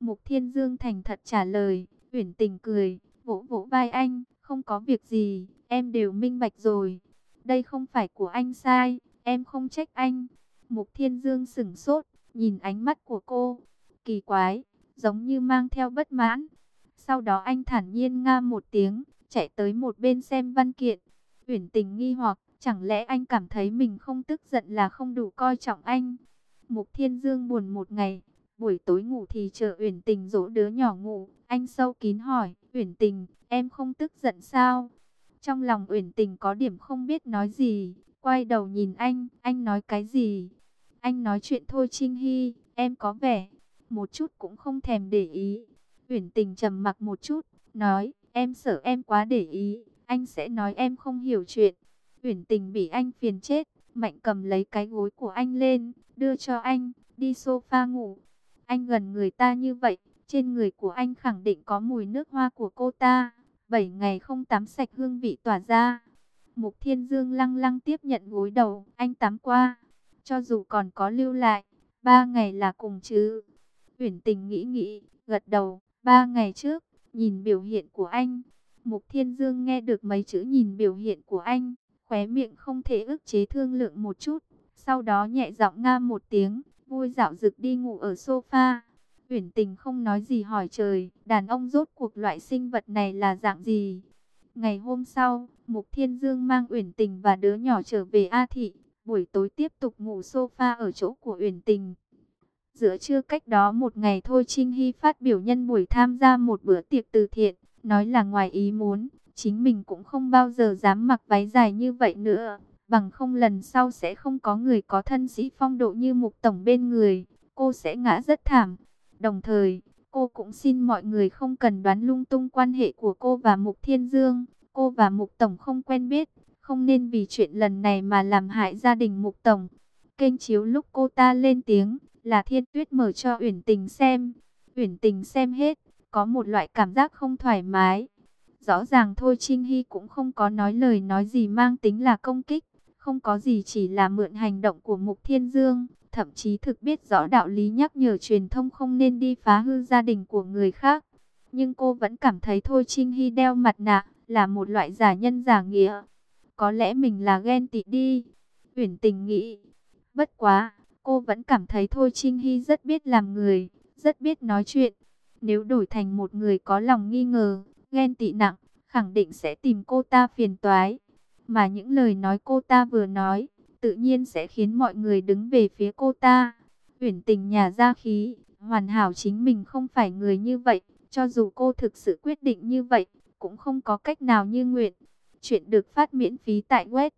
Mục Thiên Dương thành thật trả lời. Uyển Tình cười, vỗ vỗ vai anh, không có việc gì, em đều minh bạch rồi. Đây không phải của anh sai, em không trách anh. Mục Thiên Dương sững sốt, nhìn ánh mắt của cô, kỳ quái, giống như mang theo bất mãn. Sau đó anh thản nhiên nga một tiếng, chạy tới một bên xem văn kiện. Uyển Tình nghi hoặc, chẳng lẽ anh cảm thấy mình không tức giận là không đủ coi trọng anh? Mục Thiên Dương buồn một ngày, buổi tối ngủ thì chờ Uyển Tình dỗ đứa nhỏ ngủ. Anh sâu kín hỏi, Uyển Tình, em không tức giận sao? Trong lòng Uyển Tình có điểm không biết nói gì, quay đầu nhìn anh nói cái gì? Anh nói chuyện thôi Trinh Hy, em có vẻ một chút cũng không thèm để ý. Uyển Tình trầm mặc một chút, nói, em sợ em quá để ý, anh sẽ nói em không hiểu chuyện. Uyển Tình bị anh phiền chết, mạnh cầm lấy cái gối của anh lên, đưa cho anh, đi sofa ngủ. Anh gần người ta như vậy, trên người của anh khẳng định có mùi nước hoa của cô ta. 7 ngày không tắm sạch hương vị tỏa ra. Mục Thiên Dương lăng lăng tiếp nhận gối đầu, anh tắm qua. Cho dù còn có lưu lại, 3 ngày là cùng chứ. Uyển Tình nghĩ nghĩ, gật đầu, 3 ngày trước, nhìn biểu hiện của anh. Mục Thiên Dương nghe được mấy chữ nhìn biểu hiện của anh, khóe miệng không thể ức chế thương lượng một chút. Sau đó nhẹ giọng nga một tiếng, vui dạo dực đi ngủ ở sofa. Uyển Tình không nói gì hỏi trời, đàn ông rốt cuộc loại sinh vật này là dạng gì? Ngày hôm sau, Mục Thiên Dương mang Uyển Tình và đứa nhỏ trở về A Thị, buổi tối tiếp tục ngủ sofa ở chỗ của Uyển Tình. Giữa trưa cách đó một ngày thôi Trinh Hy phát biểu nhân buổi tham gia một bữa tiệc từ thiện, nói là ngoài ý muốn, chính mình cũng không bao giờ dám mặc váy dài như vậy nữa, bằng không lần sau sẽ không có người có thân sĩ phong độ như Mục Tổng bên người, cô sẽ ngã rất thảm. Đồng thời, cô cũng xin mọi người không cần đoán lung tung quan hệ của cô và Mục Thiên Dương, cô và Mục Tổng không quen biết, không nên vì chuyện lần này mà làm hại gia đình Mục Tổng. Kênh chiếu lúc cô ta lên tiếng là Thiên Tuyết mở cho Uyển Tình xem. Uyển Tình xem hết, có một loại cảm giác không thoải mái. Rõ ràng thôi Trinh Hy cũng không có nói lời nói gì mang tính là công kích, không có gì chỉ là mượn hành động của Mục Thiên Dương, thậm chí thực biết rõ đạo lý nhắc nhở truyền thông không nên đi phá hư gia đình của người khác. Nhưng cô vẫn cảm thấy thôi Trinh Hy đeo mặt nạ là một loại giả nhân giả nghĩa. Có lẽ mình là ghen tị đi, Uyển Tình nghĩ. Bất quá, cô vẫn cảm thấy thôi Trinh Hy rất biết làm người, rất biết nói chuyện. Nếu đổi thành một người có lòng nghi ngờ, ghen tị nặng, khẳng định sẽ tìm cô ta phiền toái. Mà những lời nói cô ta vừa nói, tự nhiên sẽ khiến mọi người đứng về phía cô ta. Uyển Tình nhả ra khí, hoàn hảo chính mình không phải người như vậy. Cho dù cô thực sự quyết định như vậy, cũng không có cách nào như nguyện. Chuyện được phát miễn phí tại web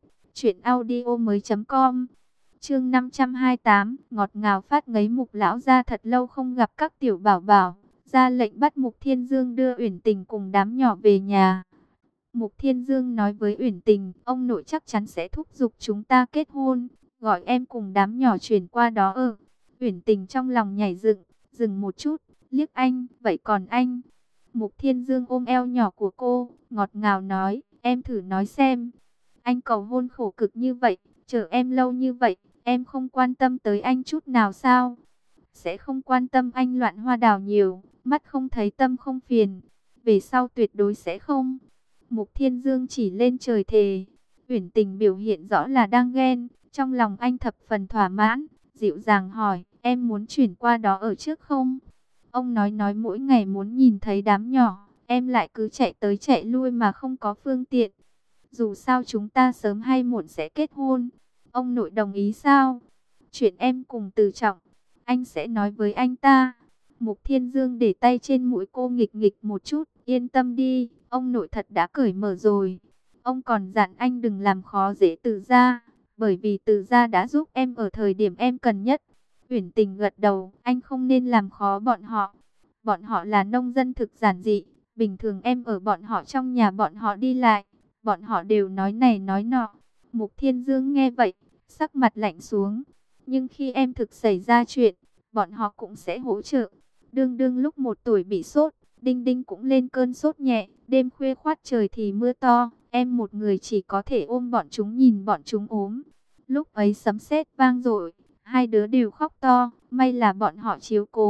truyệnaudiomoi.com. Chương 528, ngọt ngào phát ngấy. Mục lão gia thật lâu không gặp các tiểu bảo bảo, ra lệnh bắt Mục Thiên Dương đưa Uyển Tình cùng đám nhỏ về nhà. Mục Thiên Dương nói với Uyển Tình, ông nội chắc chắn sẽ thúc giục chúng ta kết hôn, gọi em cùng đám nhỏ chuyển qua đó ở. Uyển Tình trong lòng nhảy dựng, dừng một chút, liếc anh, vậy còn anh? Mục Thiên Dương ôm eo nhỏ của cô, ngọt ngào nói, em thử nói xem. Anh cầu hôn khổ cực như vậy, chờ em lâu như vậy, em không quan tâm tới anh chút nào sao? Sẽ không quan tâm anh loạn hoa đào nhiều, mắt không thấy tâm không phiền. Về sau tuyệt đối sẽ không. Mục Thiên Dương chỉ lên trời thề. Uyển Tình biểu hiện rõ là đang ghen. Trong lòng anh thập phần thỏa mãn, dịu dàng hỏi, em muốn chuyển qua đó ở trước không? Ông nói mỗi ngày muốn nhìn thấy đám nhỏ, em lại cứ chạy tới chạy lui mà không có phương tiện. Dù sao chúng ta sớm hay muộn sẽ kết hôn. Ông nội đồng ý sao? Chuyện em cùng Từ Trọng, anh sẽ nói với anh ta. Mục Thiên Dương để tay trên mũi cô nghịch nghịch một chút. Yên tâm đi, ông nội thật đã cởi mở rồi. Ông còn dặn anh đừng làm khó dễ Từ gia, bởi vì Từ gia đã giúp em ở thời điểm em cần nhất. Uyển Tình gật đầu, anh không nên làm khó bọn họ. Bọn họ là nông dân thực giản dị, bình thường em ở bọn họ trong nhà bọn họ đi lại, bọn họ đều nói này nói nọ. Mục Thiên Dương nghe vậy, sắc mặt lạnh xuống. Nhưng khi em thực xảy ra chuyện, bọn họ cũng sẽ hỗ trợ. Đương đương lúc 1 tuổi bị sốt, Đinh Đinh cũng lên cơn sốt nhẹ. Đêm khuya khoắt trời thì mưa to, em một người chỉ có thể ôm bọn chúng nhìn bọn chúng ốm. Lúc ấy sấm sét vang dội, hai đứa đều khóc to, may là bọn họ chiếu cố.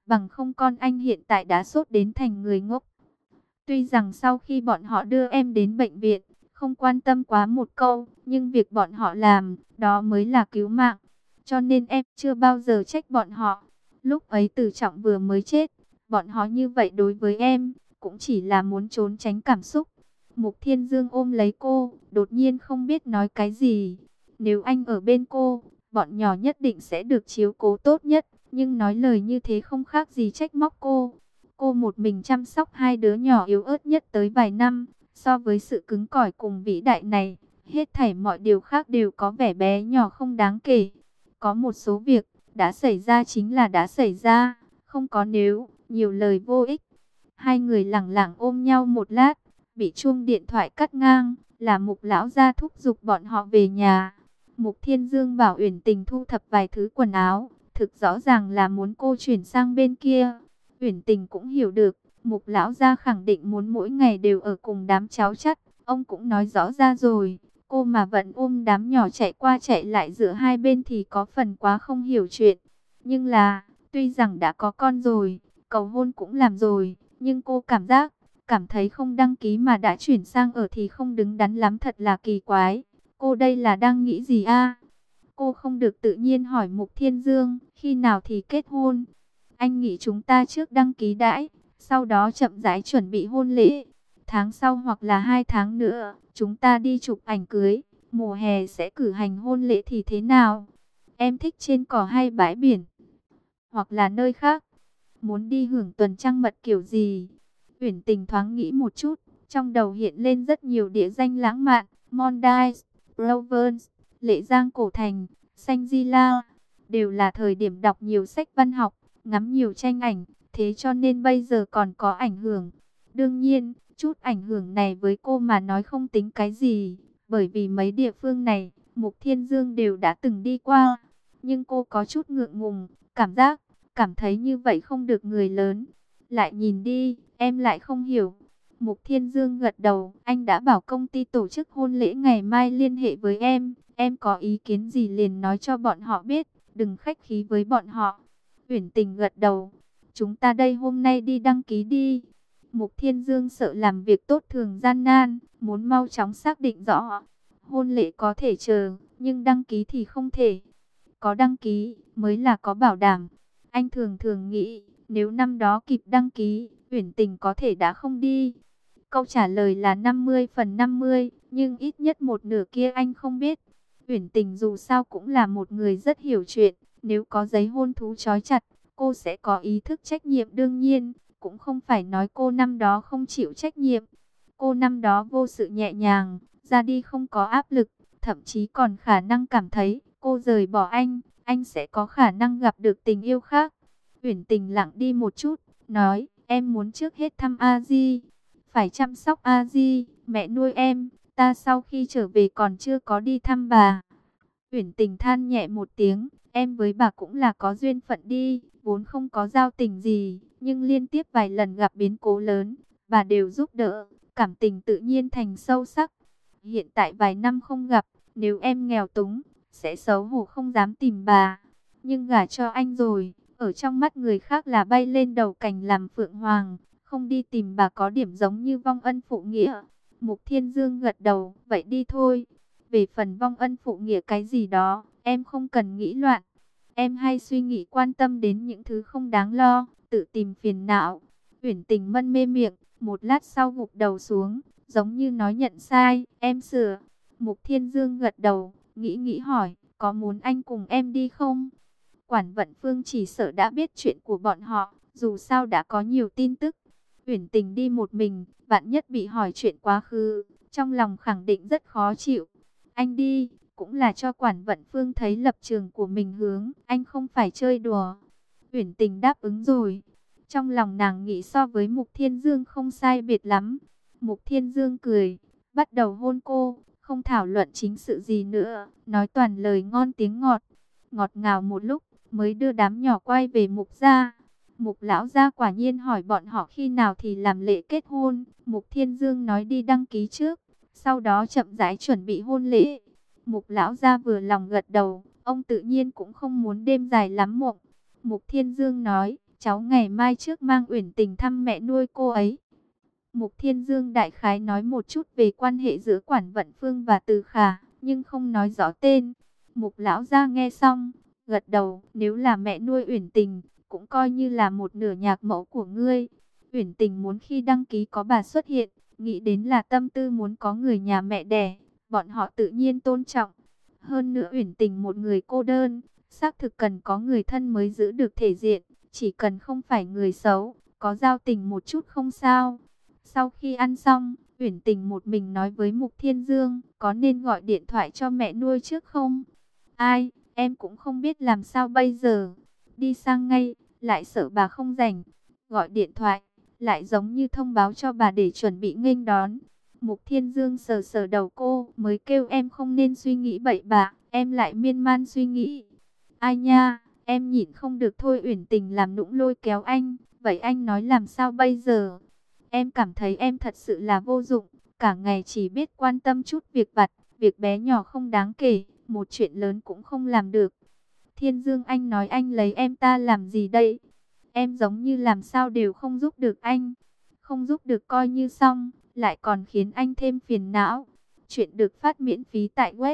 bằng không con anh hiện tại đã sốt đến thành người ngốc. Tuy rằng sau khi bọn họ đưa em đến bệnh viện, không quan tâm quá một câu, nhưng việc bọn họ làm, đó mới là cứu mạng. Cho nên em chưa bao giờ trách bọn họ. Lúc ấy Từ Trọng vừa mới chết, bọn họ như vậy đối với em, cũng chỉ là muốn trốn tránh cảm xúc. Mục Thiên Dương ôm lấy cô, đột nhiên không biết nói cái gì. Nếu anh ở bên cô, bọn nhỏ nhất định sẽ được chiếu cố tốt nhất. Nhưng nói lời như thế không khác gì trách móc cô. Cô một mình chăm sóc hai đứa nhỏ yếu ớt nhất tới vài năm. So với sự cứng cỏi cùng vĩ đại này, hết thảy mọi điều khác đều có vẻ bé nhỏ không đáng kể. Có một số việc, đã xảy ra chính là đã xảy ra, không có nếu, nhiều lời vô ích. Hai người lẳng lặng ôm nhau một lát, bị chuông điện thoại cắt ngang, là Mục lão gia thúc giục bọn họ về nhà. Mục Thiên Dương bảo Uyển Tình thu thập vài thứ quần áo, thực rõ ràng là muốn cô chuyển sang bên kia. Uyển Tình cũng hiểu được, Mục lão gia khẳng định muốn mỗi ngày đều ở cùng đám cháu chắt, ông cũng nói rõ ra rồi. Cô mà vẫn ôm đám nhỏ chạy qua chạy lại giữa hai bên thì có phần quá không hiểu chuyện. Nhưng là, tuy rằng đã có con rồi, cầu hôn cũng làm rồi, nhưng cô cảm thấy không đăng ký mà đã chuyển sang ở thì không đứng đắn lắm, thật là kỳ quái. Cô đây là đang nghĩ gì a? Cô không được tự nhiên hỏi Mục Thiên Dương, khi nào thì kết hôn? Anh nghĩ chúng ta trước đăng ký đãi, sau đó chậm rãi chuẩn bị hôn lễ. Tháng sau hoặc là 2 tháng nữa, chúng ta đi chụp ảnh cưới. Mùa hè sẽ cử hành hôn lễ thì thế nào? Em thích trên cỏ hay bãi biển? Hoặc là nơi khác? Muốn đi hưởng tuần trăng mật kiểu gì? Uyển Tình thoáng nghĩ một chút, trong đầu hiện lên rất nhiều địa danh lãng mạn, Maldives, Provence, Lệ Giang Cổ Thành, Shangri-La, đều là thời điểm đọc nhiều sách văn học, ngắm nhiều tranh ảnh, thế cho nên bây giờ còn có ảnh hưởng. Đương nhiên, chút ảnh hưởng này với cô mà nói không tính cái gì, bởi vì mấy địa phương này, Mục Thiên Dương đều đã từng đi qua. Nhưng cô có chút ngượng ngùng, cảm thấy như vậy không được người lớn. Lại nhìn đi, em lại không hiểu. Mục Thiên Dương gật đầu, anh đã bảo công ty tổ chức hôn lễ ngày mai liên hệ với em có ý kiến gì liền nói cho bọn họ biết, đừng khách khí với bọn họ. Uyển Tình gật đầu, chúng ta đây hôm nay đi đăng ký đi. Mục Thiên Dương sợ làm việc tốt thường gian nan, muốn mau chóng xác định rõ. Hôn lễ có thể chờ, nhưng đăng ký thì không thể. Có đăng ký mới là có bảo đảm. Anh thường nghĩ, nếu năm đó kịp đăng ký, Uyển Tình có thể đã không đi. Câu trả lời là 50/50, nhưng ít nhất một nửa kia anh không biết. Uyển Tình dù sao cũng là một người rất hiểu chuyện, nếu có giấy hôn thú trói chặt, cô sẽ có ý thức trách nhiệm đương nhiên, cũng không phải nói cô năm đó không chịu trách nhiệm. Cô năm đó vô sự nhẹ nhàng, ra đi không có áp lực, thậm chí còn khả năng cảm thấy cô rời bỏ anh sẽ có khả năng gặp được tình yêu khác. Uyển Tình lặng đi một chút, nói, em muốn trước hết thăm A Di, phải chăm sóc A Di, mẹ nuôi em, ta sau khi trở về còn chưa có đi thăm bà. Uyển Tình than nhẹ một tiếng, em với bà cũng là có duyên phận đi, vốn không có giao tình gì, nhưng liên tiếp vài lần gặp biến cố lớn, bà đều giúp đỡ, cảm tình tự nhiên thành sâu sắc. Hiện tại vài năm không gặp, nếu em nghèo túng, sẽ xấu hổ không dám tìm bà. Nhưng gả cho anh rồi, ở trong mắt người khác là bay lên đầu cành làm phượng hoàng, không đi tìm bà có điểm giống như vong ân phụ nghĩa. Mục Thiên Dương gật đầu, vậy đi thôi. Về phần vong ân phụ nghĩa cái gì đó, em không cần nghĩ loạn. Em hay suy nghĩ quan tâm đến những thứ không đáng lo, tự tìm phiền não. Uyển Tình mân mê miệng, một lát sau gục đầu xuống, giống như nói nhận sai, em sửa. Mục Thiên Dương gật đầu, nghĩ hỏi, có muốn anh cùng em đi không? Quản Vận Phương chỉ sợ đã biết chuyện của bọn họ, dù sao đã có nhiều tin tức. Uyển Tình đi một mình, vạn nhất bị hỏi chuyện quá khứ, trong lòng khẳng định rất khó chịu. Anh đi, cũng là cho Quản Vận Phương thấy lập trường của mình hướng, anh không phải chơi đùa. Uyển Tình đáp ứng rồi. Trong lòng nàng nghĩ so với Mục Thiên Dương không sai biệt lắm. Mục Thiên Dương cười, bắt đầu hôn cô, không thảo luận chính sự gì nữa, nói toàn lời ngon tiếng ngọt. Ngọt ngào một lúc, mới đưa đám nhỏ quay về Mục gia. Mục lão gia quả nhiên hỏi bọn họ khi nào thì làm lễ kết hôn. Mục Thiên Dương nói đi đăng ký trước, sau đó chậm rãi chuẩn bị hôn lễ. Mục lão gia vừa lòng gật đầu, ông tự nhiên cũng không muốn đêm dài lắm mộng. Mục Thiên Dương nói, cháu ngày mai trước mang Uyển Tình thăm mẹ nuôi cô ấy. Mục Thiên Dương đại khái nói một chút về quan hệ giữa Quản Vận Phương và Từ Khả, nhưng không nói rõ tên. Mục lão gia nghe xong, gật đầu, nếu là mẹ nuôi Uyển Tình, cũng coi như là một nửa nhạc mẫu của ngươi. Uyển Tình muốn khi đăng ký có bà xuất hiện, nghĩ đến là tâm tư muốn có người nhà mẹ đẻ, bọn họ tự nhiên tôn trọng. Hơn nữa Uyển Tình một người cô đơn, xác thực cần có người thân mới giữ được thể diện, chỉ cần không phải người xấu, có giao tình một chút không sao. Sau khi ăn xong, Uyển Tình một mình nói với Mục Thiên Dương, có nên gọi điện thoại cho mẹ nuôi trước không? Ai, em cũng không biết làm sao bây giờ. Đi sang ngay, lại sợ bà không rảnh. Gọi điện thoại, lại giống như thông báo cho bà để chuẩn bị nghênh đón. Mục Thiên Dương sờ sờ đầu cô, mới kêu em không nên suy nghĩ bậy bạ, em lại miên man suy nghĩ. Ai nha, em nhịn không được thôi. Uyển Tình làm nũng lôi kéo anh, vậy anh nói làm sao bây giờ? Em cảm thấy em thật sự là vô dụng, cả ngày chỉ biết quan tâm chút việc vặt, việc bé nhỏ không đáng kể, một chuyện lớn cũng không làm được. Thiên Dương, anh nói anh lấy em ta làm gì đây? Em giống như làm sao đều không giúp được anh. Không giúp được coi như xong, lại còn khiến anh thêm phiền não. Chuyện được phát miễn phí tại web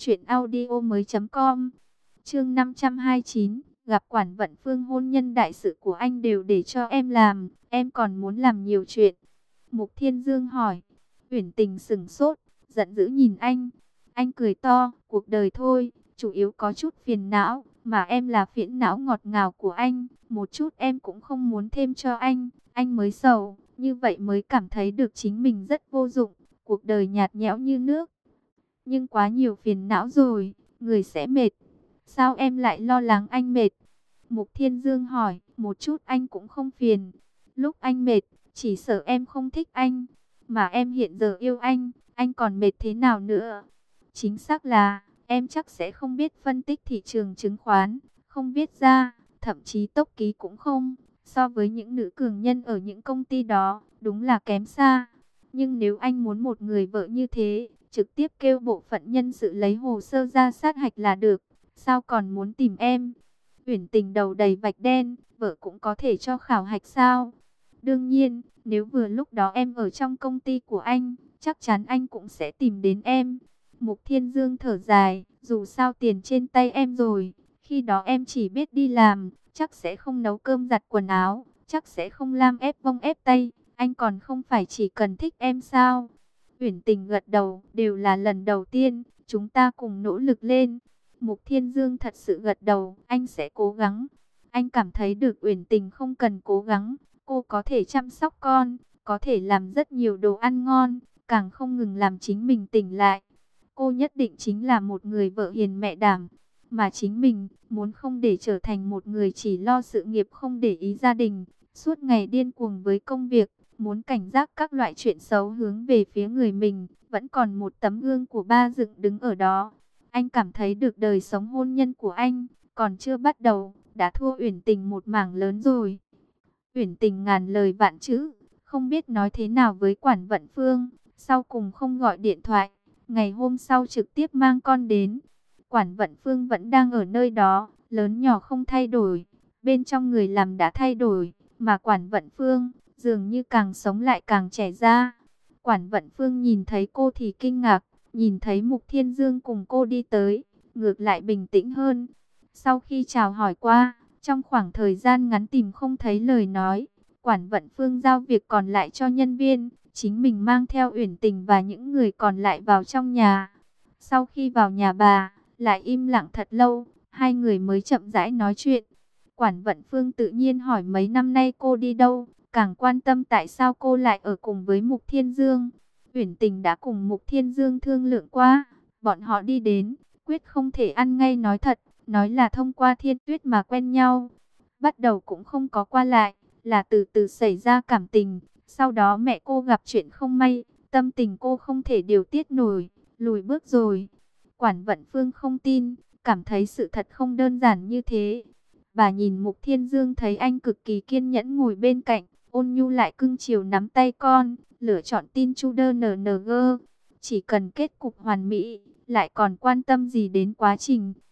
truyệnaudiomoi.com. Chương 529, gặp Quản Vận Phương, hôn nhân đại sự của anh đều để cho em làm, em còn muốn làm nhiều chuyện. Mục Thiên Dương hỏi. Uyển Tình sững sốt, giận dữ nhìn anh. Anh cười to, cuộc đời thôi, chủ yếu có chút phiền não, mà em là phiền não ngọt ngào của anh, một chút em cũng không muốn thêm cho anh mới sầu, như vậy mới cảm thấy được chính mình rất vô dụng, cuộc đời nhạt nhẽo như nước. Nhưng quá nhiều phiền não rồi, người sẽ mệt. Sao em lại lo lắng anh mệt? Mục Thiên Dương hỏi, một chút anh cũng không phiền. Lúc anh mệt, chỉ sợ em không thích anh. Mà em hiện giờ yêu anh còn mệt thế nào nữa? Chính xác là, em chắc sẽ không biết phân tích thị trường chứng khoán, không viết ra, thậm chí tốc ký cũng không. So với những nữ cường nhân ở những công ty đó, đúng là kém xa. Nhưng nếu anh muốn một người vợ như thế, trực tiếp kêu bộ phận nhân sự lấy hồ sơ ra sát hạch là được. Sao còn muốn tìm em? Uyển Tình đầu đầy vạch đen, vợ cũng có thể cho khảo hạch sao? Đương nhiên, nếu vừa lúc đó em ở trong công ty của anh, chắc chắn anh cũng sẽ tìm đến em. Mục Thiên Dương thở dài, dù sao tiền trên tay em rồi, khi đó em chỉ biết đi làm, chắc sẽ không nấu cơm giặt quần áo, chắc sẽ không lam ép vông ép tay, anh còn không phải chỉ cần thích em sao? Uyển Tình gật đầu, đều là lần đầu tiên, chúng ta cùng nỗ lực lên. Mục Thiên Dương thật sự gật đầu, anh sẽ cố gắng. Anh cảm thấy được Uyển Tình không cần cố gắng, cô có thể chăm sóc con, có thể làm rất nhiều đồ ăn ngon, càng không ngừng làm chính mình tỉnh lại. Cô nhất định chính là một người vợ hiền mẹ đảm, mà chính mình muốn không để trở thành một người chỉ lo sự nghiệp không để ý gia đình, suốt ngày điên cuồng với công việc, muốn cảnh giác các loại chuyện xấu hướng về phía người mình, vẫn còn một tấm gương của ba dựng đứng ở đó. Anh cảm thấy được đời sống hôn nhân của anh còn chưa bắt đầu, đã thua Uyển Tình một mảng lớn rồi. Uyển Tình ngàn lời vạn chữ, không biết nói thế nào với Quản Vận Phương, sau cùng không gọi điện thoại, ngày hôm sau trực tiếp mang con đến. Quản Vận Phương vẫn đang ở nơi đó, lớn nhỏ không thay đổi, bên trong người làm đã thay đổi, mà Quản Vận Phương dường như càng sống lại càng trẻ ra. Quản Vận Phương nhìn thấy cô thì kinh ngạc, nhìn thấy Mục Thiên Dương cùng cô đi tới, ngược lại bình tĩnh hơn. Sau khi chào hỏi qua, trong khoảng thời gian ngắn tìm không thấy lời nói, Quản Vận Phương giao việc còn lại cho nhân viên, chính mình mang theo Uyển Tình và những người còn lại vào trong nhà. Sau khi vào nhà bà, lại im lặng thật lâu, hai người mới chậm rãi nói chuyện. Quản Vận Phương tự nhiên hỏi mấy năm nay cô đi đâu, càng quan tâm tại sao cô lại ở cùng với Mục Thiên Dương. Uyển Tình đã cùng Mục Thiên Dương thương lượng qua, bọn họ đi đến, quyết không thể ăn ngay nói thật, nói là thông qua Thiên Tuyết mà quen nhau. Bắt đầu cũng không có qua lại, là từ từ xảy ra cảm tình, sau đó mẹ cô gặp chuyện không may, tâm tình cô không thể điều tiết nổi, lùi bước rồi. Quản Vận Phương không tin, cảm thấy sự thật không đơn giản như thế. Bà nhìn Mục Thiên Dương thấy anh cực kỳ kiên nhẫn ngồi bên cạnh, ôn nhu lại cưng chiều nắm tay con, lựa chọn tin chu đơ NNG. Chỉ cần kết cục hoàn mỹ, lại còn quan tâm gì đến quá trình.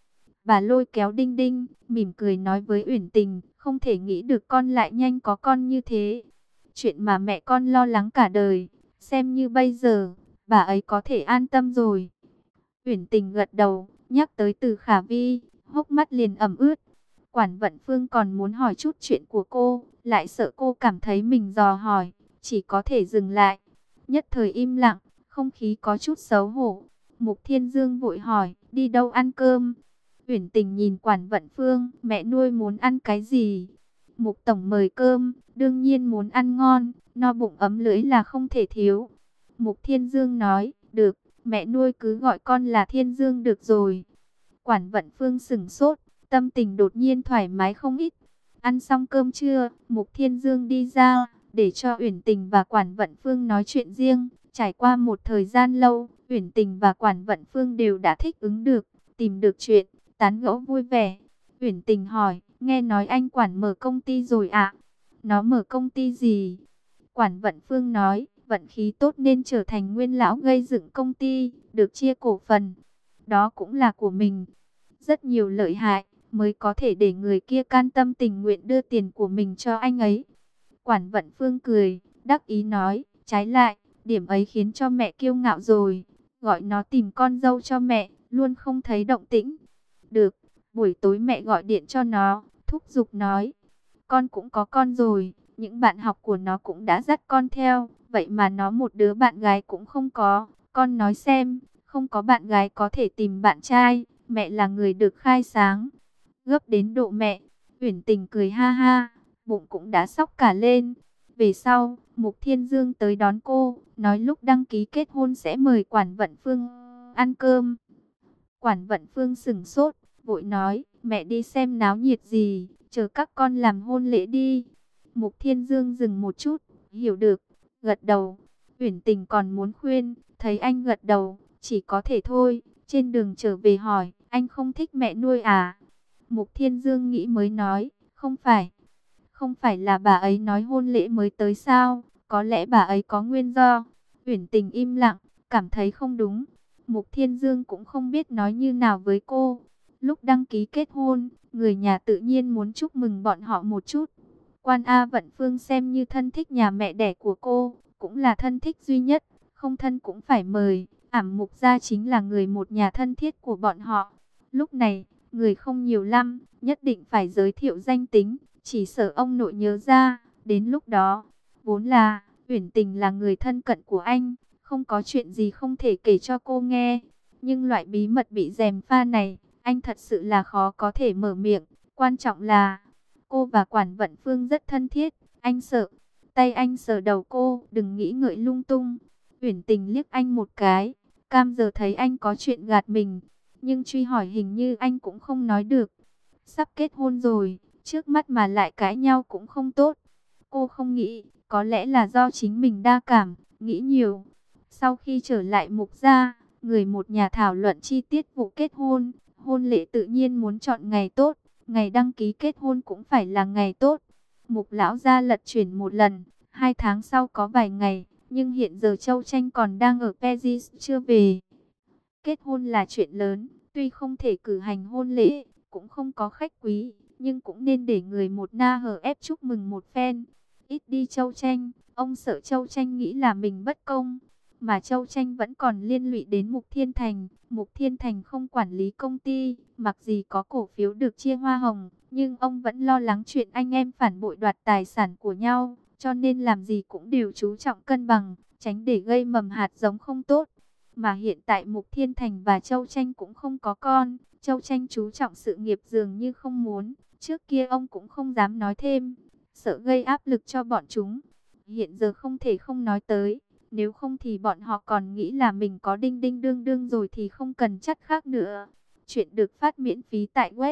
Bà lôi kéo Đinh Đinh, mỉm cười nói với Uyển Tình, không thể nghĩ được con lại nhanh có con như thế. Chuyện mà mẹ con lo lắng cả đời, xem như bây giờ, bà ấy có thể an tâm rồi. Uyển Tình gật đầu, nhắc tới Từ Khả Vi, hốc mắt liền ẩm ướt. Quản Vận Phương còn muốn hỏi chút chuyện của cô, lại sợ cô cảm thấy mình dò hỏi, chỉ có thể dừng lại. Nhất thời im lặng, không khí có chút xấu hổ. Mục Thiên Dương vội hỏi, đi đâu ăn cơm? Uyển Tình nhìn Quản Vận Phương, mẹ nuôi muốn ăn cái gì? Mục Tổng mời cơm, đương nhiên muốn ăn ngon, no bụng ấm lưỡi là không thể thiếu. Mục Thiên Dương nói, được, mẹ nuôi cứ gọi con là Thiên Dương được rồi. Quản Vận Phương sững sốt, tâm tình đột nhiên thoải mái không ít. Ăn xong cơm trưa, Mục Thiên Dương đi ra, để cho Uyển Tình và Quản Vận Phương nói chuyện riêng. Trải qua một thời gian lâu, Uyển Tình và Quản Vận Phương đều đã thích ứng được, tìm được chuyện, tán gẫu vui vẻ. Uyển Tình hỏi, nghe nói anh Quản mở công ty rồi ạ? Nó mở công ty gì? Quản Vận Phương nói, vận khí tốt nên trở thành nguyên lão gây dựng công ty, được chia cổ phần. Đó cũng là của mình. Rất nhiều lợi hại, mới có thể để người kia can tâm tình nguyện đưa tiền của mình cho anh ấy. Quản Vận Phương cười, đắc ý nói, trái lại, điểm ấy khiến cho mẹ kiêu ngạo rồi. Gọi nó tìm con dâu cho mẹ, luôn không thấy động tĩnh. Được, buổi tối mẹ gọi điện cho nó, thúc giục nói. Con cũng có con rồi, những bạn học của nó cũng đã dắt con theo. Vậy mà nó một đứa bạn gái cũng không có. Con nói xem, không có bạn gái có thể tìm bạn trai. Mẹ là người được khai sáng. Gấp đến độ mẹ, Uyển Tình cười ha ha, bụng cũng đã sóc cả lên. Về sau, Mục Thiên Dương tới đón cô, nói lúc đăng ký kết hôn sẽ mời Quản Vận Phương ăn cơm. Quản Vận Phương sững sốt, vội nói, mẹ đi xem náo nhiệt gì, chờ các con làm hôn lễ đi. Mục Thiên Dương dừng một chút, hiểu được, gật đầu. Uyển Tình còn muốn khuyên, thấy anh gật đầu, chỉ có thể thôi. Trên đường trở về hỏi, anh không thích mẹ nuôi à? Mục Thiên Dương nghĩ mới nói, không phải. Không phải là bà ấy nói hôn lễ mới tới sao? Có lẽ bà ấy có nguyên do. Uyển Tình im lặng, cảm thấy không đúng. Mục Thiên Dương cũng không biết nói như nào với cô. Lúc đăng ký kết hôn, người nhà tự nhiên muốn chúc mừng bọn họ một chút. Quan A Vận Phương xem như thân thích nhà mẹ đẻ của cô, cũng là thân thích duy nhất, không thân cũng phải mời. Ảm Mục gia chính là người một nhà thân thiết của bọn họ. Lúc này, người không nhiều lắm, nhất định phải giới thiệu danh tính, chỉ sợ ông nội nhớ ra. Đến lúc đó, vốn là, Uyển Tình là người thân cận của anh, không có chuyện gì không thể kể cho cô nghe. Nhưng loại bí mật bị gièm pha này, anh thật sự là khó có thể mở miệng. Quan trọng là, cô và Quản Vận Phương rất thân thiết, anh sợ. Tay anh sờ đầu cô, đừng nghĩ ngợi lung tung. Uyển Tình liếc anh một cái, cam giờ thấy anh có chuyện gạt mình. Nhưng truy hỏi hình như anh cũng không nói được. Sắp kết hôn rồi, trước mắt mà lại cãi nhau cũng không tốt. Cô không nghĩ, có lẽ là do chính mình đa cảm, nghĩ nhiều. Sau khi trở lại Mục gia, người một nhà thảo luận chi tiết vụ kết hôn. Hôn lễ tự nhiên muốn chọn ngày tốt, ngày đăng ký kết hôn cũng phải là ngày tốt. Mục lão gia lật chuyển một lần, 2 tháng sau có vài ngày, nhưng hiện giờ Châu Tranh còn đang ở Paris chưa về. Kết hôn là chuyện lớn, tuy không thể cử hành hôn lễ, cũng không có khách quý, nhưng cũng nên để người một na hở ép chúc mừng một phen. Ít đi Châu Tranh, ông sợ Châu Tranh nghĩ là mình bất công, mà Châu Tranh vẫn còn liên lụy đến Mục Thiên Thành. Mục Thiên Thành không quản lý công ty, mặc gì có cổ phiếu được chia hoa hồng, nhưng ông vẫn lo lắng chuyện anh em phản bội đoạt tài sản của nhau, cho nên làm gì cũng đều chú trọng cân bằng, tránh để gây mầm hạt giống không tốt. Mà hiện tại Mục Thiên Thành và Châu Tranh cũng không có con, Châu Tranh chú trọng sự nghiệp dường như không muốn, trước kia ông cũng không dám nói thêm, sợ gây áp lực cho bọn chúng. Hiện giờ không thể không nói tới, nếu không thì bọn họ còn nghĩ là mình có đinh đinh đương đương rồi thì không cần chất khác nữa. Chuyện được phát miễn phí tại web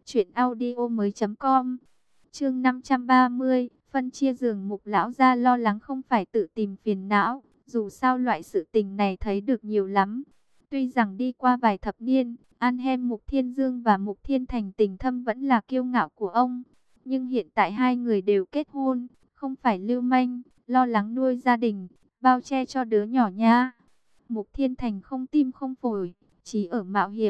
truyệnaudiomoi.com. Chương 530, phân chia giường. Mục lão gia lo lắng không phải tự tìm phiền não, dù sao loại sự tình này thấy được nhiều lắm. Tuy rằng đi qua vài thập niên, An Hem Mục Thiên Dương và Mục Thiên Thành tình thâm vẫn là kiêu ngạo của ông, nhưng hiện tại hai người đều kết hôn, không phải lưu manh, lo lắng nuôi gia đình, bao che cho đứa nhỏ nha. Mục Thiên Thành không tim không phổi, chỉ ở mạo hiểm,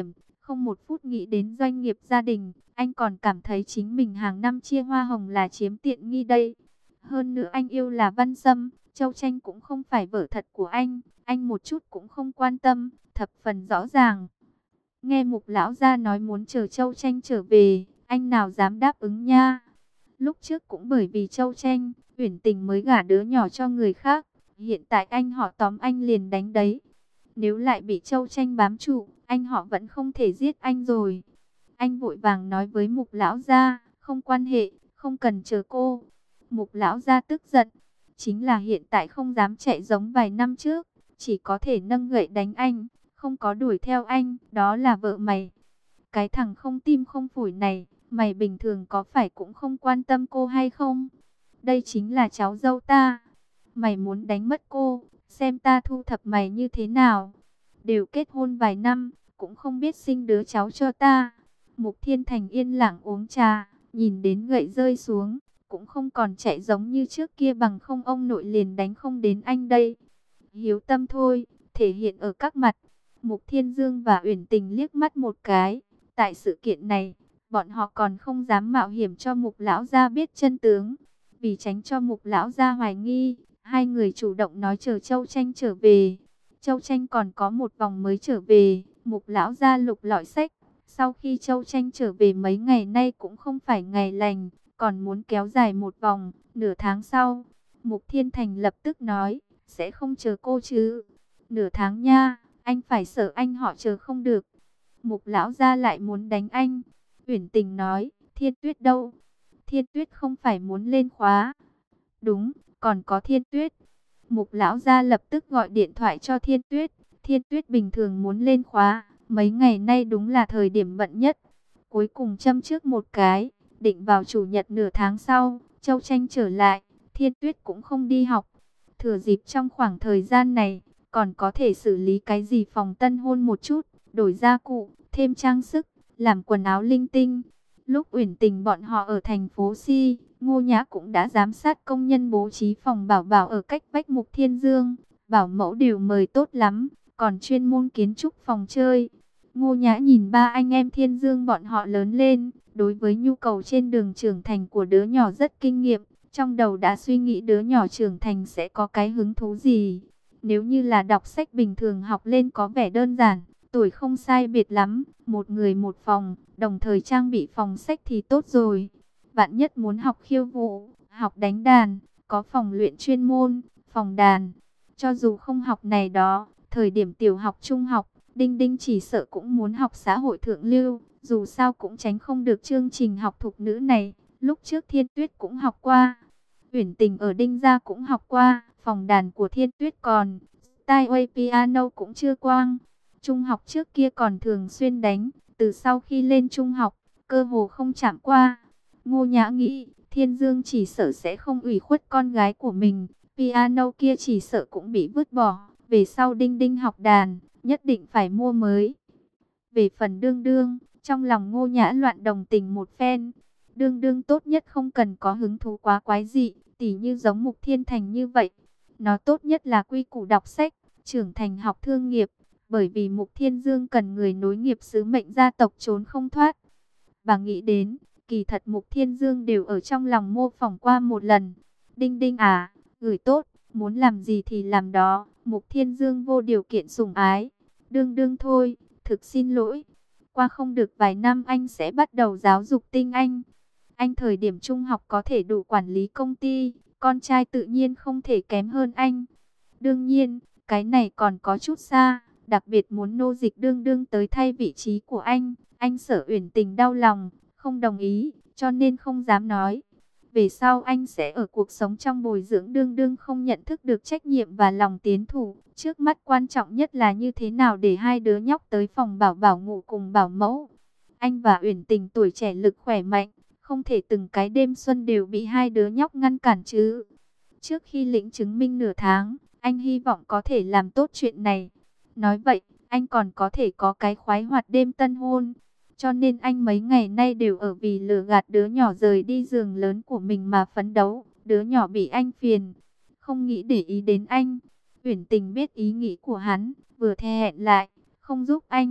không một phút nghĩ đến doanh nghiệp gia đình. Anh còn cảm thấy chính mình hàng năm chia hoa hồng là chiếm tiện nghi đây. Hơn nữa anh yêu là Văn Sâm, Châu Tranh cũng không phải vợ thật của anh một chút cũng không quan tâm, thập phần rõ ràng. Nghe Mục lão gia nói muốn chờ Châu Tranh trở về, anh nào dám đáp ứng nha. Lúc trước cũng bởi vì Châu Tranh, Uyển Tình mới gả đứa nhỏ cho người khác, hiện tại anh họ tóm anh liền đánh đấy. Nếu lại bị Châu Tranh bám trụ, anh họ vẫn không thể giết anh rồi. Anh vội vàng nói với Mục lão gia, không quan hệ, không cần chờ cô. Mục lão gia tức giận, chính là hiện tại không dám chạy giống vài năm trước, chỉ có thể nâng gậy đánh anh, không có đuổi theo anh, đó là vợ mày. Cái thằng không tim không phổi này, mày bình thường có phải cũng không quan tâm cô hay không? Đây chính là cháu dâu ta. Mày muốn đánh mất cô, xem ta thu thập mày như thế nào. Đều kết hôn vài năm, cũng không biết sinh đứa cháu cho ta. Mục Thiên Thành yên lặng uống trà, nhìn đến gậy rơi xuống, cũng không còn chạy giống như trước kia, bằng không ông nội liền đánh không đến anh đây. Hiếu tâm thôi, thể hiện ở các mặt. Mục Thiên Dương và Uyển Tình liếc mắt một cái. Tại sự kiện này, bọn họ còn không dám mạo hiểm cho Mục lão gia biết chân tướng. Vì tránh cho Mục lão gia hoài nghi, hai người chủ động nói chờ Châu Tranh trở về. Châu Tranh còn có một vòng mới trở về. Mục lão gia lục lọi sách. Sau khi Châu Tranh trở về mấy ngày nay cũng không phải ngày lành, còn muốn kéo dài một vòng, nửa tháng sau. Mục Thiên Thành lập tức nói, sẽ không chờ cô chứ. Nửa tháng nha, anh phải sợ anh họ chờ không được. Mục lão gia lại muốn đánh anh. Uyển Tình nói, Thiên Tuyết đâu? Thiên Tuyết không phải muốn lên khóa. Đúng, còn có Thiên Tuyết. Mục lão gia lập tức gọi điện thoại cho Thiên Tuyết. Thiên Tuyết bình thường muốn lên khóa, mấy ngày nay đúng là thời điểm bận nhất. Cuối cùng châm trước một cái, định vào chủ nhật nửa tháng sau, Châu Tranh trở lại, Thiên Tuyết cũng không đi học. Thừa dịp trong khoảng thời gian này, còn có thể xử lý cái gì phòng tân hôn một chút, đổi gia cụ, thêm trang sức, làm quần áo linh tinh. Lúc Uyển Tình bọn họ ở thành phố Si, Ngô Nhã cũng đã giám sát công nhân bố trí phòng bảo bảo ở cách vách Mục Thiên Dương. Bảo mẫu đều mời tốt lắm, còn chuyên môn kiến trúc phòng chơi. Ngô Nhã nhìn ba anh em Thiên Dương bọn họ lớn lên, đối với nhu cầu trên đường trưởng thành của đứa nhỏ rất kinh nghiệm. Trong đầu đã suy nghĩ đứa nhỏ trưởng thành sẽ có cái hứng thú gì. Nếu như là đọc sách bình thường học lên có vẻ đơn giản, tuổi không sai biệt lắm, một người một phòng, đồng thời trang bị phòng sách thì tốt rồi. Bạn nhất muốn học khiêu vũ, học đánh đàn, có phòng luyện chuyên môn, phòng đàn. Cho dù không học này đó, thời điểm tiểu học trung học, Đinh Đinh chỉ sợ cũng muốn học xã hội thượng lưu, dù sao cũng tránh không được chương trình học thục nữ này. Lúc trước Thiên Tuyết cũng học qua, Uyển Tình ở Đinh gia cũng học qua, phòng đàn của Thiên Tuyết còn, Steinway piano cũng chưa quang. Trung học trước kia còn thường xuyên đánh, từ sau khi lên trung học, cơ hồ không chạm qua. Ngô Nhã nghĩ, Thiên Dương chỉ sợ sẽ không ủy khuất con gái của mình, piano kia chỉ sợ cũng bị vứt bỏ. Về sau Đinh Đinh học đàn, nhất định phải mua mới. Về phần Đương Đương, trong lòng Ngô Nhã loạn đồng tình một phen. Đương Đương tốt nhất không cần có hứng thú quá quái dị, tỉ như giống Mục Thiên Thành như vậy. Nó tốt nhất là quy củ đọc sách, trưởng thành học thương nghiệp. Bởi vì Mục Thiên Dương cần người nối nghiệp sứ mệnh gia tộc trốn không thoát. Bà nghĩ đến, kỳ thật Mục Thiên Dương đều ở trong lòng mô phỏng qua một lần. Đinh Đinh à, gửi tốt, muốn làm gì thì làm đó. Mục Thiên Dương vô điều kiện sủng ái. Đương Đương thôi, thực xin lỗi. Qua không được vài năm anh sẽ bắt đầu giáo dục tinh anh. Anh thời điểm trung học có thể đủ quản lý công ty, con trai tự nhiên không thể kém hơn anh. Đương nhiên, cái này còn có chút xa, đặc biệt muốn nô dịch Đương Đương tới thay vị trí của anh sợ Uyển Tình đau lòng, không đồng ý, cho nên không dám nói. Về sau anh sẽ ở cuộc sống trong bồi dưỡng Đương Đương không nhận thức được trách nhiệm và lòng tiến thủ. Trước mắt quan trọng nhất là như thế nào để hai đứa nhóc tới phòng bảo bảo ngủ cùng bảo mẫu. Anh và Uyển Tình tuổi trẻ lực khỏe mạnh, không thể từng cái đêm xuân đều bị hai đứa nhóc ngăn cản chứ. Trước khi lĩnh chứng minh nửa tháng, anh hy vọng có thể làm tốt chuyện này. Nói vậy, anh còn có thể có cái khoái hoạt đêm tân hôn. Cho nên anh mấy ngày nay đều ở vì lừa gạt đứa nhỏ rời đi giường lớn của mình mà phấn đấu. Đứa nhỏ bị anh phiền, không nghĩ để ý đến anh. Uyển Tình biết ý nghĩ của hắn, vừa thẹn lại, không giúp anh,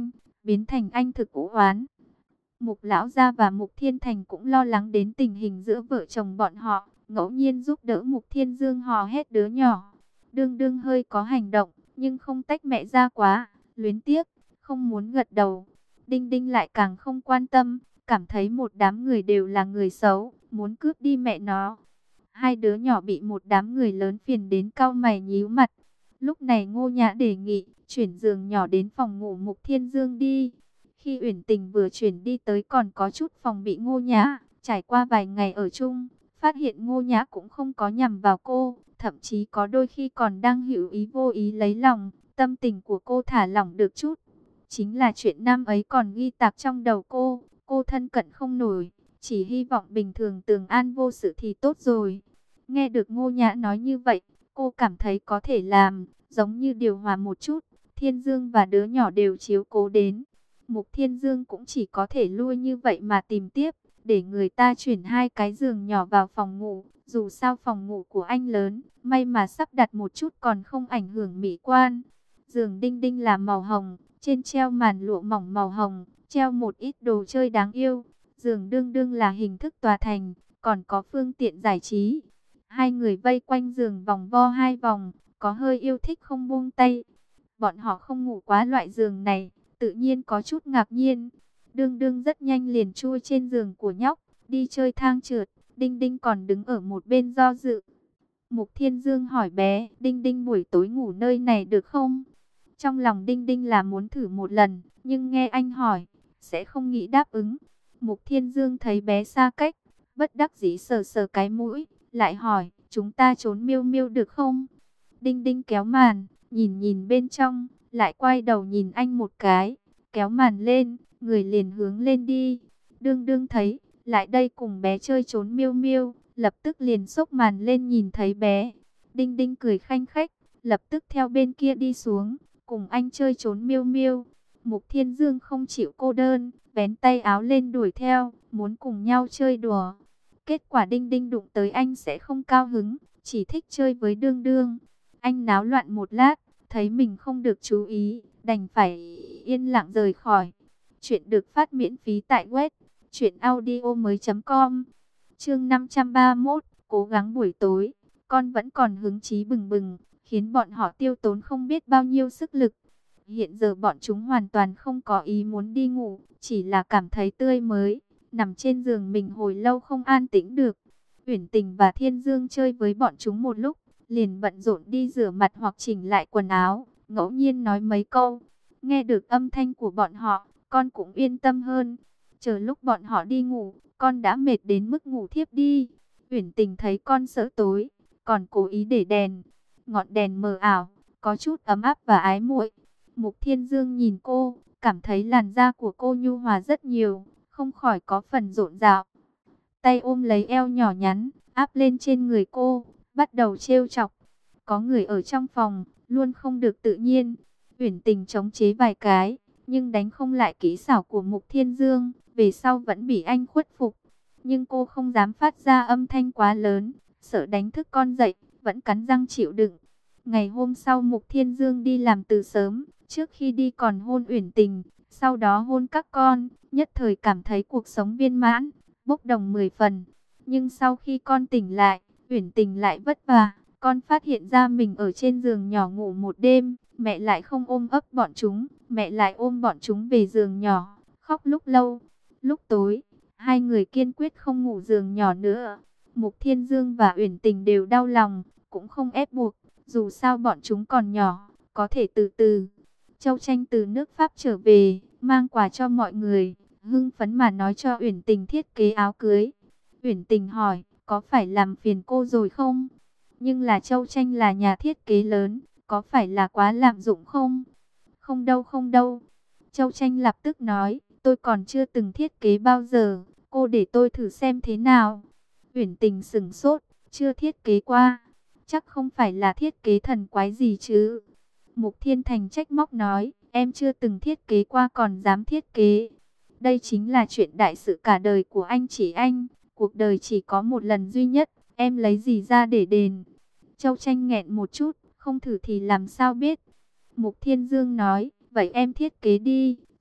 biến thành anh thực u oán. Mục Lão Gia và Mục Thiên Thành cũng lo lắng đến tình hình giữa vợ chồng bọn họ, ngẫu nhiên giúp đỡ Mục Thiên Dương hò hét đứa nhỏ. Đương đương hơi có hành động, nhưng không tách mẹ ra quá, luyến tiếc, không muốn gật đầu. Đinh Đinh lại càng không quan tâm, cảm thấy một đám người đều là người xấu, muốn cướp đi mẹ nó. Hai đứa nhỏ bị một đám người lớn phiền đến cau mày nhíu mặt. Lúc này Ngô Nhã đề nghị chuyển giường nhỏ đến phòng ngủ Mục Thiên Dương đi. Khi Uyển Tình vừa chuyển đi tới còn có chút phòng bị Ngô Nhã, trải qua vài ngày ở chung, phát hiện Ngô Nhã cũng không có nhằm vào cô, thậm chí có đôi khi còn đang hữu ý vô ý lấy lòng, tâm tình của cô thả lỏng được chút. Chính là chuyện năm ấy còn ghi tạc trong đầu cô thân cận không nổi, chỉ hy vọng bình thường tường an vô sự thì tốt rồi. Nghe được Ngô Nhã nói như vậy, cô cảm thấy có thể làm, giống như điều hòa một chút, Thiên Dương và đứa nhỏ đều chiếu cố đến. Mục Thiên Dương cũng chỉ có thể lui như vậy mà tìm tiếp, để người ta chuyển hai cái giường nhỏ vào phòng ngủ. Dù sao phòng ngủ của anh lớn, may mà sắp đặt một chút còn không ảnh hưởng mỹ quan. Giường Đinh Đinh là màu hồng, trên treo màn lụa mỏng màu hồng, treo một ít đồ chơi đáng yêu. Giường đương đương là hình thức tòa thành, còn có phương tiện giải trí. Hai người vây quanh giường vòng vo hai vòng, có hơi yêu thích không buông tay. Bọn họ không ngủ quá loại giường này, tự nhiên có chút ngạc nhiên. Đương đương rất nhanh liền chui trên giường của nhóc, đi chơi thang trượt. Đinh Đinh còn đứng ở một bên do dự. Mục Thiên Dương hỏi bé, Đinh Đinh buổi tối ngủ nơi này được không? Trong lòng Đinh Đinh là muốn thử một lần, nhưng nghe anh hỏi, sẽ không nghĩ đáp ứng. Mục Thiên Dương thấy bé xa cách, bất đắc dĩ sờ sờ cái mũi, lại hỏi, chúng ta trốn miêu miêu được không? Đinh Đinh kéo màn, nhìn nhìn bên trong, lại quay đầu nhìn anh một cái, kéo màn lên, người liền hướng lên đi. Đương đương thấy, lại đây cùng bé chơi trốn miêu miêu, lập tức liền xốc màn lên nhìn thấy bé. Đinh Đinh cười khanh khách, lập tức theo bên kia đi xuống, cùng anh chơi trốn miêu miêu. Mục Thiên Dương không chịu cô đơn, vén tay áo lên đuổi theo, muốn cùng nhau chơi đùa. Kết quả Đinh Đinh đụng tới anh sẽ không cao hứng, chỉ thích chơi với đương đương. Anh náo loạn một lát, thấy mình không được chú ý, đành phải yên lặng rời khỏi. Chuyện được phát miễn phí tại web truyệnaudiomoi.com. Chương 531, cố gắng buổi tối, con vẫn còn hứng chí bừng bừng, khiến bọn họ tiêu tốn không biết bao nhiêu sức lực. Hiện giờ bọn chúng hoàn toàn không có ý muốn đi ngủ, chỉ là cảm thấy tươi mới, nằm trên giường mình hồi lâu không an tĩnh được. Uyển Tình và Thiên Dương chơi với bọn chúng một lúc, liền bận rộn đi rửa mặt hoặc chỉnh lại quần áo, ngẫu nhiên nói mấy câu. Nghe được âm thanh của bọn họ, con cũng yên tâm hơn. Chờ lúc bọn họ đi ngủ, con đã mệt đến mức ngủ thiếp đi. Uyển Tình thấy con sợ tối, còn cố ý để đèn, ngọn đèn mờ ảo, có chút ấm áp và ái muội. Mục Thiên Dương nhìn cô, cảm thấy làn da của cô nhu hòa rất nhiều, không khỏi có phần rộn rạo. Tay ôm lấy eo nhỏ nhắn, áp lên trên người cô, bắt đầu trêu chọc. Có người ở trong phòng, luôn không được tự nhiên. Uyển Tình chống chế vài cái, nhưng đánh không lại kỹ xảo của Mục Thiên Dương, về sau vẫn bị anh khuất phục. Nhưng cô không dám phát ra âm thanh quá lớn, sợ đánh thức con dậy, vẫn cắn răng chịu đựng. Ngày hôm sau Mục Thiên Dương đi làm từ sớm, trước khi đi còn hôn Uyển Tình, sau đó hôn các con, nhất thời cảm thấy cuộc sống viên mãn, bốc đồng 10 phần. Nhưng sau khi con tỉnh lại, Uyển Tình lại vất vả, con phát hiện ra mình ở trên giường nhỏ ngủ một đêm, mẹ lại không ôm ấp bọn chúng, mẹ lại ôm bọn chúng về giường nhỏ, khóc lúc lâu. Lúc tối, hai người kiên quyết không ngủ giường nhỏ nữa. Mục Thiên Dương và Uyển Tình đều đau lòng, cũng không ép buộc, dù sao bọn chúng còn nhỏ, có thể từ từ. Châu Tranh từ nước Pháp trở về, mang quà cho mọi người, hưng phấn mà nói cho Uyển Tình thiết kế áo cưới. Uyển Tình hỏi, có phải làm phiền cô rồi không? Nhưng là Châu Tranh là nhà thiết kế lớn, có phải là quá lạm dụng không? Không đâu không đâu. Châu Tranh lập tức nói, tôi còn chưa từng thiết kế bao giờ, cô để tôi thử xem thế nào. Uyển Tình sững sốt, chưa thiết kế qua, chắc không phải là thiết kế thần quái gì chứ. Mục Thiên Thành trách móc nói, em chưa từng thiết kế qua còn dám thiết kế. Đây chính là chuyện đại sự cả đời của anh chị anh, cuộc đời chỉ có một lần duy nhất, em lấy gì ra để đền. Châu Tranh nghẹn một chút, không thử thì làm sao biết. Mục Thiên Dương nói, vậy em thiết kế đi,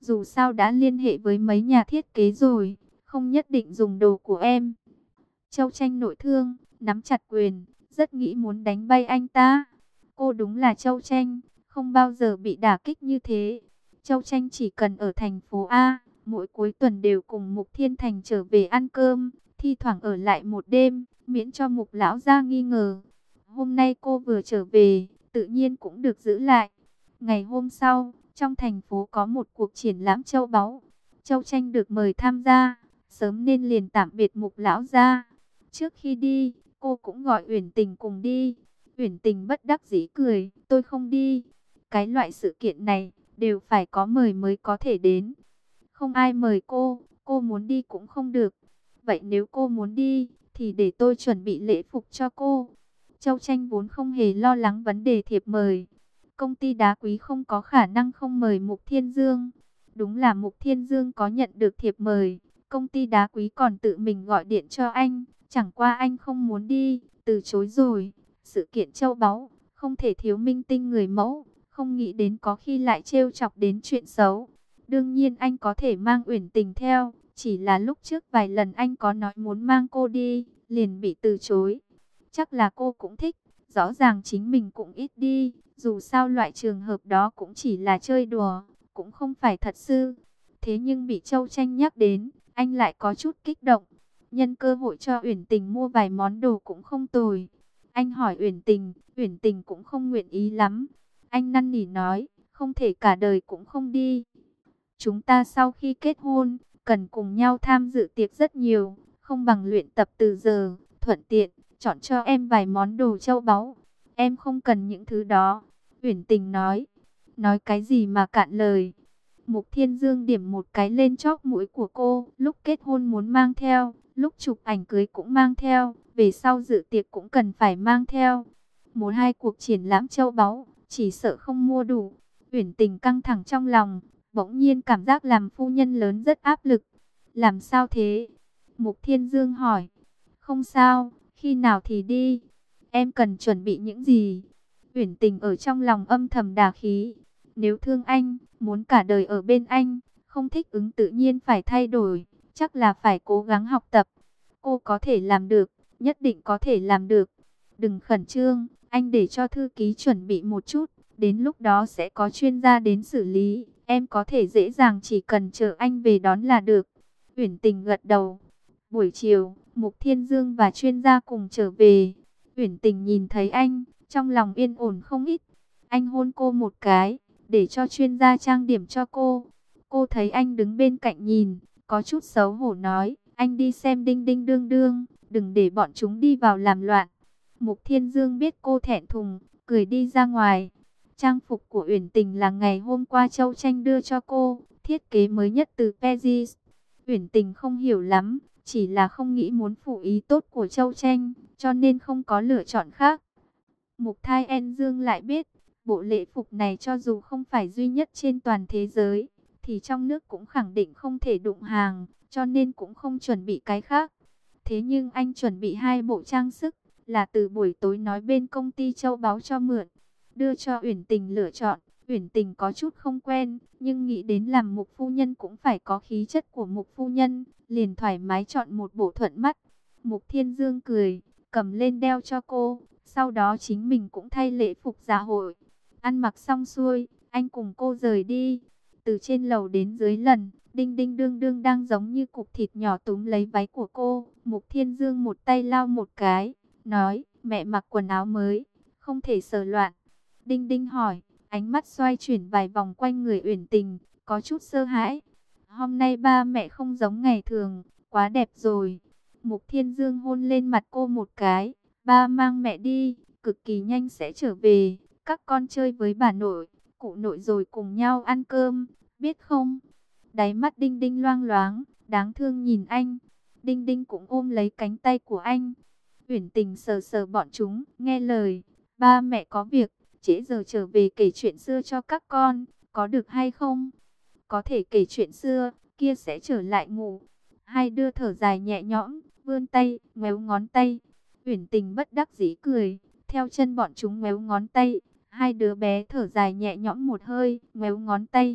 Dù sao đã liên hệ với mấy nhà thiết kế rồi, không nhất định dùng đồ của em. Châu Tranh nội thương, nắm chặt quyền, rất nghĩ muốn đánh bay anh ta. Cô đúng là Châu Tranh, không bao giờ bị đả kích như thế. Châu Tranh chỉ cần ở thành phố A, mỗi cuối tuần đều cùng Mục Thiên Thành trở về ăn cơm, thi thoảng ở lại một đêm, miễn cho Mục lão gia nghi ngờ. Hôm nay cô vừa trở về, tự nhiên cũng được giữ lại. Ngày hôm sau, trong thành phố có một cuộc triển lãm châu báu. Châu Tranh được mời tham gia, sớm nên liền tạm biệt Mục lão gia. Trước khi đi, cô cũng gọi Uyển Tình cùng đi. Uyển Tình bất đắc dĩ cười, tôi không đi. Cái loại sự kiện này, đều phải có mời mới có thể đến. Không ai mời cô muốn đi cũng không được. Vậy nếu cô muốn đi, thì để tôi chuẩn bị lễ phục cho cô. Châu Tranh vốn không hề lo lắng vấn đề thiệp mời. Công ty đá quý không có khả năng không mời Mục Thiên Dương. Đúng là Mục Thiên Dương có nhận được thiệp mời. Công ty đá quý còn tự mình gọi điện cho anh. Chẳng qua anh không muốn đi, từ chối rồi. Sự kiện châu báu, không thể thiếu minh tinh người mẫu. Không nghĩ đến có khi lại trêu chọc đến chuyện xấu. Đương nhiên anh có thể mang Uyển Tình theo. Chỉ là lúc trước vài lần anh có nói muốn mang cô đi, liền bị từ chối. Chắc là cô cũng thích. Rõ ràng chính mình cũng ít đi. Dù sao loại trường hợp đó cũng chỉ là chơi đùa, cũng không phải thật sự. Thế nhưng bị Châu Tranh nhắc đến, anh lại có chút kích động. Nhân cơ hội cho Uyển Tình mua vài món đồ cũng không tồi. Anh hỏi Uyển Tình cũng không nguyện ý lắm. Anh năn nỉ nói, không thể cả đời cũng không đi. Chúng ta sau khi kết hôn, cần cùng nhau tham dự tiệc rất nhiều, không bằng luyện tập từ giờ, thuận tiện, chọn cho em vài món đồ châu báu. Em không cần những thứ đó, Uyển Tình nói. Nói cái gì mà cạn lời. Mục Thiên Dương điểm một cái lên chóp mũi của cô, lúc kết hôn muốn mang theo, lúc chụp ảnh cưới cũng mang theo, về sau dự tiệc cũng cần phải mang theo. Một hai cuộc triển lãm châu báu, chỉ sợ không mua đủ. Uyển Tình căng thẳng trong lòng, bỗng nhiên cảm giác làm phu nhân lớn rất áp lực. Làm sao thế? Mục Thiên Dương hỏi. Không sao, khi nào thì đi? Em cần chuẩn bị những gì? Uyển Tình ở trong lòng âm thầm đả khí. Nếu thương anh, muốn cả đời ở bên anh, không thích ứng tự nhiên phải thay đổi, chắc là phải cố gắng học tập. Cô có thể làm được, nhất định có thể làm được. Đừng khẩn trương, anh để cho thư ký chuẩn bị một chút, đến lúc đó sẽ có chuyên gia đến xử lý. Em có thể dễ dàng chỉ cần chờ anh về đón là được. Uyển Tình gật đầu. Buổi chiều, Mục Thiên Dương và chuyên gia cùng trở về. Uyển Tình nhìn thấy anh, trong lòng yên ổn không ít. Anh hôn cô một cái, để cho chuyên gia trang điểm cho cô. Cô thấy anh đứng bên cạnh nhìn, có chút xấu hổ nói, anh đi xem Đinh Đinh Đương Đương, đừng để bọn chúng đi vào làm loạn. Mục Thiên Dương biết cô thẹn thùng, cười đi ra ngoài. Trang phục của Uyển Tình là ngày hôm qua Châu Tranh đưa cho cô, thiết kế mới nhất từ Paris. Uyển Tình không hiểu lắm, chỉ là không nghĩ muốn phụ ý tốt của Châu Tranh, cho nên không có lựa chọn khác. Mục Thai En Dương lại biết, bộ lễ phục này cho dù không phải duy nhất trên toàn thế giới, thì trong nước cũng khẳng định không thể đụng hàng, cho nên cũng không chuẩn bị cái khác. Thế nhưng anh chuẩn bị hai bộ trang sức, là từ buổi tối nói bên công ty châu báu cho mượn, đưa cho Uyển Tình lựa chọn. Uyển Tình có chút không quen, nhưng nghĩ đến làm Mục phu nhân cũng phải có khí chất của Mục phu nhân, liền thoải mái chọn một bộ thuận mắt. Mục Thiên Dương cười, cầm lên đeo cho cô, sau đó chính mình cũng thay lễ phục dạ hội. Ăn mặc xong xuôi, anh cùng cô rời đi. Từ trên lầu đến dưới lần, Đinh Đinh Đương Đương đang giống như cục thịt nhỏ túm lấy váy của cô. Mục Thiên Dương một tay lao một cái, nói, mẹ mặc quần áo mới, không thể sờ loạn. Đinh Đinh hỏi, ánh mắt xoay chuyển vài vòng quanh người Uyển Tình, có chút sợ hãi. Hôm nay ba mẹ không giống ngày thường, quá đẹp rồi. Mục Thiên Dương hôn lên mặt cô một cái, ba mang mẹ đi, cực kỳ nhanh sẽ trở về. Các con chơi với bà nội, cụ nội rồi cùng nhau ăn cơm, biết không? Đáy mắt Đinh Đinh loang loáng, đáng thương nhìn anh. Đinh Đinh cũng ôm lấy cánh tay của anh. Uyển Tình sờ sờ bọn chúng, nghe lời. Ba mẹ có việc, trễ giờ trở về kể chuyện xưa cho các con, có được hay không? Có thể kể chuyện xưa, kia sẽ trở lại ngủ. Hai đứa thở dài nhẹ nhõm, vươn tay, ngoéo ngón tay. Uyển Tình bất đắc dĩ cười, theo chân bọn chúng ngoéo ngón tay. Hai đứa bé thở dài nhẹ nhõm một hơi, ngoéo ngón tay.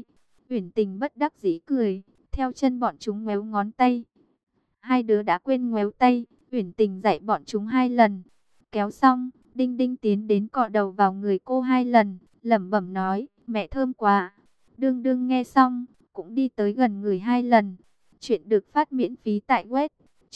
Uyển Tình bất đắc dĩ cười, theo chân bọn chúng ngoéo ngón tay. Hai đứa đã quên ngoéo tay, Uyển Tình dạy bọn chúng 2 lần. Kéo xong, Đinh Đinh tiến đến cọ đầu vào người cô 2 lần, lẩm bẩm nói, mẹ thơm quá. Đương Đương nghe xong, cũng đi tới gần người 2 lần. Chuyện được phát miễn phí tại web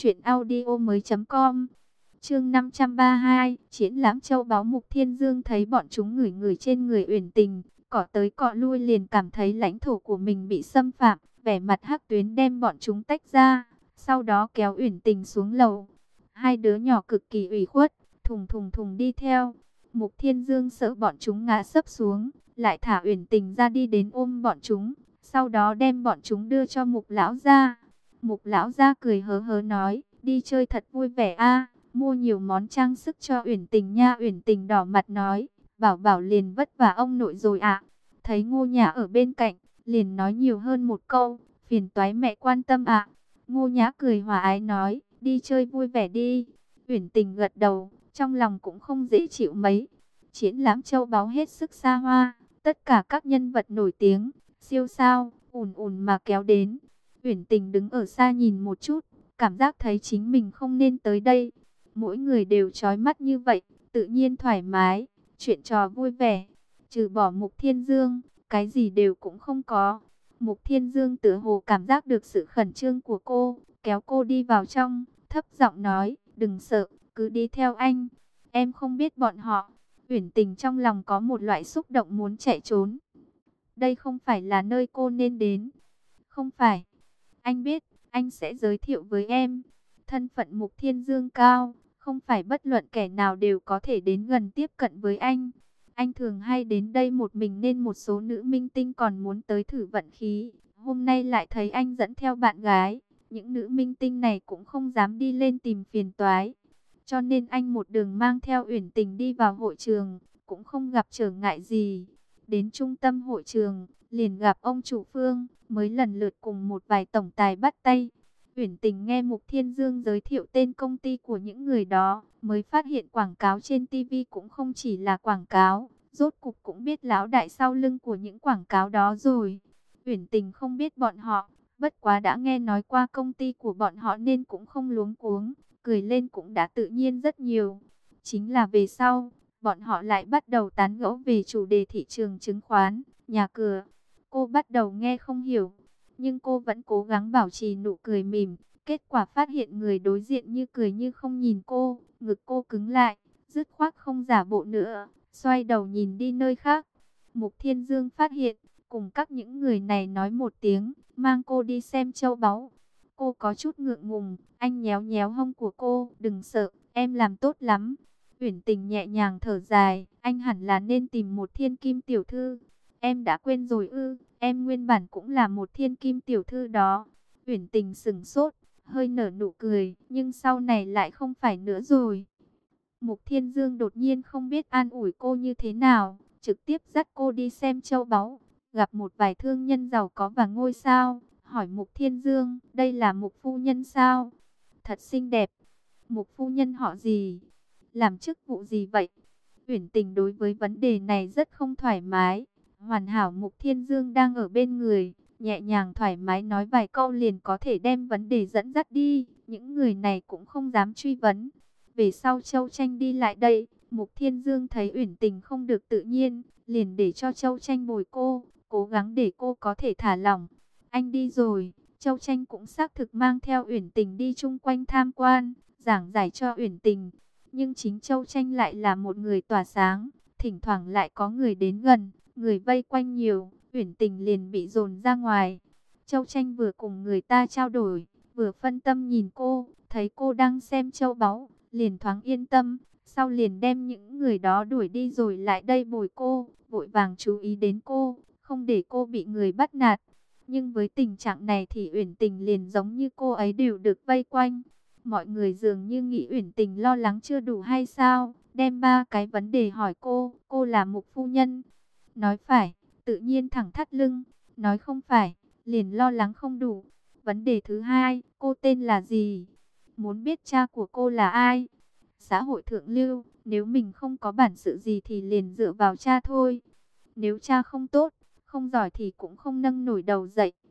truyệnaudiomoi.com. Chương 532, triển lãm châu báu. Mục Thiên Dương thấy bọn chúng ngửi ngửi trên người Uyển Tình, cọ tới cọ lui liền cảm thấy lãnh thổ của mình bị xâm phạm, vẻ mặt hắc tuyến đem bọn chúng tách ra, sau đó kéo Uyển Tình xuống lầu. Hai đứa nhỏ cực kỳ ủy khuất, thùng thùng thùng đi theo. Mục Thiên Dương sợ bọn chúng ngã sấp xuống, lại thả Uyển Tình ra đi đến ôm bọn chúng, sau đó đem bọn chúng đưa cho Mục lão gia. Mục lão gia cười hớ hớ nói, đi chơi thật vui vẻ a, mua nhiều món trang sức cho Uyển Tình nha. Uyển Tình đỏ mặt nói, bảo bảo liền vất vả ông nội rồi ạ. Thấy Ngô Nhã ở bên cạnh, liền nói nhiều hơn một câu, phiền toái mẹ quan tâm ạ. Ngô Nhã cười hòa ái nói, đi chơi vui vẻ đi. Uyển Tình gật đầu, trong lòng cũng không dễ chịu mấy. Triển lãm châu báu hết sức xa hoa, tất cả các nhân vật nổi tiếng, siêu sao, ùn ùn mà kéo đến. Uyển Tình đứng ở xa nhìn một chút, cảm giác thấy chính mình không nên tới đây. Mỗi người đều chói mắt như vậy, tự nhiên thoải mái, chuyện trò vui vẻ. Trừ bỏ Mục Thiên Dương, cái gì đều cũng không có. Mục Thiên Dương tựa hồ cảm giác được sự khẩn trương của cô, kéo cô đi vào trong, thấp giọng nói, đừng sợ, cứ đi theo anh. Em không biết bọn họ. Uyển Tình trong lòng có một loại xúc động muốn chạy trốn. Đây không phải là nơi cô nên đến. Không phải. Anh biết, anh sẽ giới thiệu với em. Thân phận Mục Thiên Dương cao, không phải bất luận kẻ nào đều có thể đến gần tiếp cận với anh. Anh thường hay đến đây một mình nên một số nữ minh tinh còn muốn tới thử vận khí. Hôm nay lại thấy anh dẫn theo bạn gái. Những nữ minh tinh này cũng không dám đi lên tìm phiền toái. Cho nên anh một đường mang theo Uyển Tình đi vào hội trường, cũng không gặp trở ngại gì. Đến trung tâm hội trường, liền gặp ông chủ Phương, mới lần lượt cùng một vài tổng tài bắt tay. Uyển Tình nghe Mục Thiên Dương giới thiệu tên công ty của những người đó, mới phát hiện quảng cáo trên TV cũng không chỉ là quảng cáo, rốt cục cũng biết lão đại sau lưng của những quảng cáo đó rồi. Uyển Tình không biết bọn họ, bất quá đã nghe nói qua công ty của bọn họ nên cũng không luống cuống, cười lên cũng đã tự nhiên rất nhiều. Chính là về sau, bọn họ lại bắt đầu tán gẫu về chủ đề thị trường chứng khoán, nhà cửa. Cô bắt đầu nghe không hiểu, nhưng cô vẫn cố gắng bảo trì nụ cười mỉm. Kết quả phát hiện người đối diện như cười như không nhìn cô, ngực cô cứng lại, dứt khoát không giả bộ nữa, xoay đầu nhìn đi nơi khác. Mục Thiên Dương phát hiện, cùng các những người này nói một tiếng, mang cô đi xem châu báu. Cô có chút ngượng ngùng, anh nhéo nhéo hông của cô, đừng sợ, em làm tốt lắm. Uyển Tình nhẹ nhàng thở dài, anh hẳn là nên tìm một thiên kim tiểu thư. Em đã quên rồi ư? Em nguyên bản cũng là một thiên kim tiểu thư đó. Uyển Tình sững sốt, hơi nở nụ cười, nhưng sau này lại không phải nữa rồi. Mục Thiên Dương đột nhiên không biết an ủi cô như thế nào, trực tiếp dắt cô đi xem châu báu, gặp một vài thương nhân giàu có và ngôi sao, hỏi Mục Thiên Dương, đây là Mục phu nhân sao? Thật xinh đẹp. Mục phu nhân họ gì? Làm chức vụ gì vậy? Uyển Tình đối với vấn đề này rất không thoải mái. Hoàn hảo Mục Thiên Dương đang ở bên người, nhẹ nhàng thoải mái nói vài câu liền có thể đem vấn đề dẫn dắt đi. Những người này cũng không dám truy vấn. Về sau Châu Tranh đi lại đây, Mục Thiên Dương thấy Uyển Tình không được tự nhiên, liền để cho Châu Tranh bồi cô, cố gắng để cô có thể thả lỏng. Anh đi rồi, Châu Tranh cũng xác thực mang theo Uyển Tình đi chung quanh tham quan, giảng giải cho Uyển Tình. Nhưng chính Châu Tranh lại là một người tỏa sáng, thỉnh thoảng lại có người đến gần, người vây quanh nhiều, Uyển Tình liền bị dồn ra ngoài. Châu Tranh vừa cùng người ta trao đổi, vừa phân tâm nhìn cô, thấy cô đang xem châu báu, liền thoáng yên tâm, sau liền đem những người đó đuổi đi rồi lại đây bồi cô, vội vàng chú ý đến cô, không để cô bị người bắt nạt. Nhưng với tình trạng này thì Uyển Tình liền giống như cô ấy đều được vây quanh. Mọi người dường như nghĩ Uyển Tình lo lắng chưa đủ hay sao, đem 3 cái vấn đề hỏi cô là Mục phu nhân. Nói phải, tự nhiên thẳng thắt lưng, nói không phải, liền lo lắng không đủ. Vấn đề thứ hai, cô tên là gì? Muốn biết cha của cô là ai? Xã hội thượng lưu, nếu mình không có bản sự gì thì liền dựa vào cha thôi. Nếu cha không tốt, không giỏi thì cũng không nâng nổi đầu dậy.